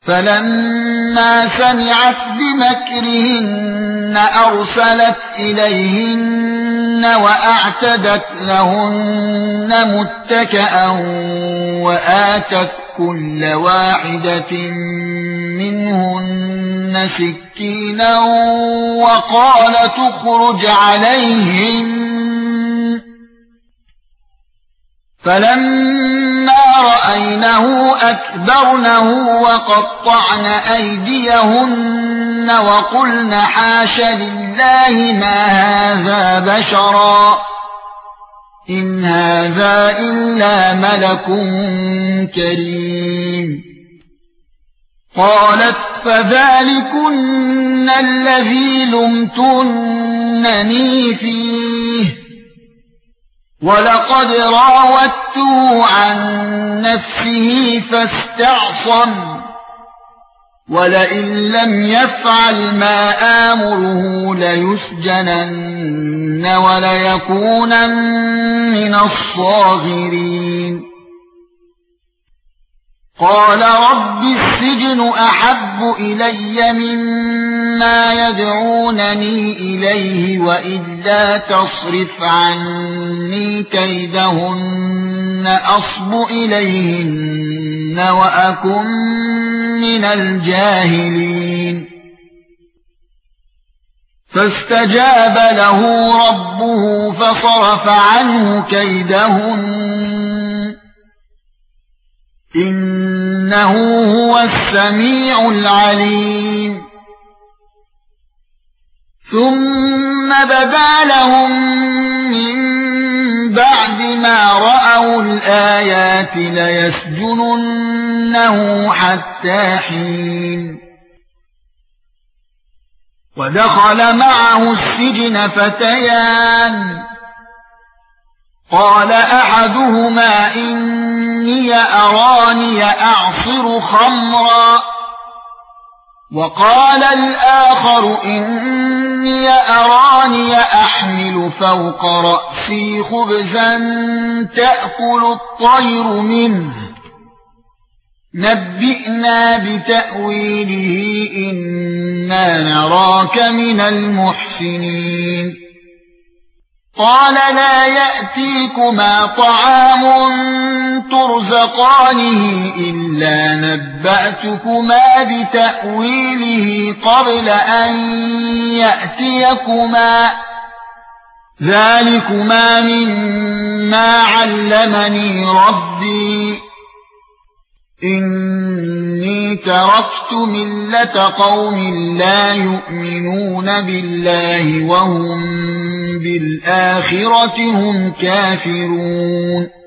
فَلَمَّا سَمِعَتْ بِمَكْرِهِنَّ أَرْسَلَتْ إِلَيْهِنَّ وَأَعْتَدَتْ لَهُنَّ مُتَّكَأً وَآتَتْ كُلَّ وَاحِدَةٍ مِنْهُنَّ سِكِّينًا وَقَالَتِ اخْرُجْ عَلَيْهِنَّ. فَلَمَّا رَأَيْنَهُ أَكْبَرْنَهُ وَقَطَّعْنَ أَيْدِيَهُنَّ وَقُلْنَ حَاشَ لِلَّهِ مَا هَذَا بَشَرًا إِنْ هَذَا إِلَّا مَلَكٌ كَرِيمٌ. قَالَتْ فَذَلِكُنَّ الَّذِي لُمْتُنَّنِي فِيهِ وَلَقَدْ رَاوَدتُّهُ عَن نَّفْسِهِ فَاسْتَعْصَمَ وَلَئِن لَّمْ يَفْعَلْ مَا آمُرُهُ لَيُسْجَنَنَّ وَلَيَكُونًا مِّنَ الصَّاغِرِينَ. قَالَ رَبِّ السِّجْنُ أَحَبُّ إِلَيَّ مِمَّا يَدْعُونَنِي إِلَيْهِ وَإِلَّا تَصْرِفْ عَنِّي كَيْدَهُنَّ أَصْبُ إِلَيْهِنَّ وَأَكُن مِّنَ الْجَاهِلِينَ. فَاسْتَجَابَ لَهُ رَبُّهُ فَصَرَفَ عَنْهُ كَيْدَهُنَّ إِنَّهُ هُوَ السَّمِيعُ الْعَلِيمُ. ثُمَّ بَدَا لَهُم مِّن بَعْدِ مَا رَأَوُا الْآيَاتِ لَيَسْجُنُنَّهُ حَتَّىٰ حِينٍ. وَدَخَلَ مَعَهُ السِّجْنَ فَتَيَانِ قَالَ أَحَدُهُمَا إِنِّي أَرَانِي أَعْصِرُ خَمْرًا وَقَالَ الْآخَرُ إِنِّي أَرَانِي أَحْمِلُ فَوْقَ رَأْسِي خُبْزًا تَأْكُلُ الطَّيْرُ مِنْهُ نَبِّئْنَا بِتَأْوِيلِهِ إِنَّا نَرَاكَ مِنَ الْمُحْسِنِينَ. قَالَ لَا يَأْتِيكُمَا طَعَامٌ تُرْزَقَانِهِ إِلَّا نَبَّأْتُكُمَا بِتَأْوِيلِهِ قَبْلَ أَن يَأْتِيَكُمَا ذَلِكُمَا مِمَّا عَلَّمَنِي رَبِّي إِنِّي تَرَكْتُ مِلَّةَ قَوْمٍ لَّا يُؤْمِنُونَ بِاللَّهِ وَهُمْ بِالْآخِرَةِ هُمْ كَافِرُونَ.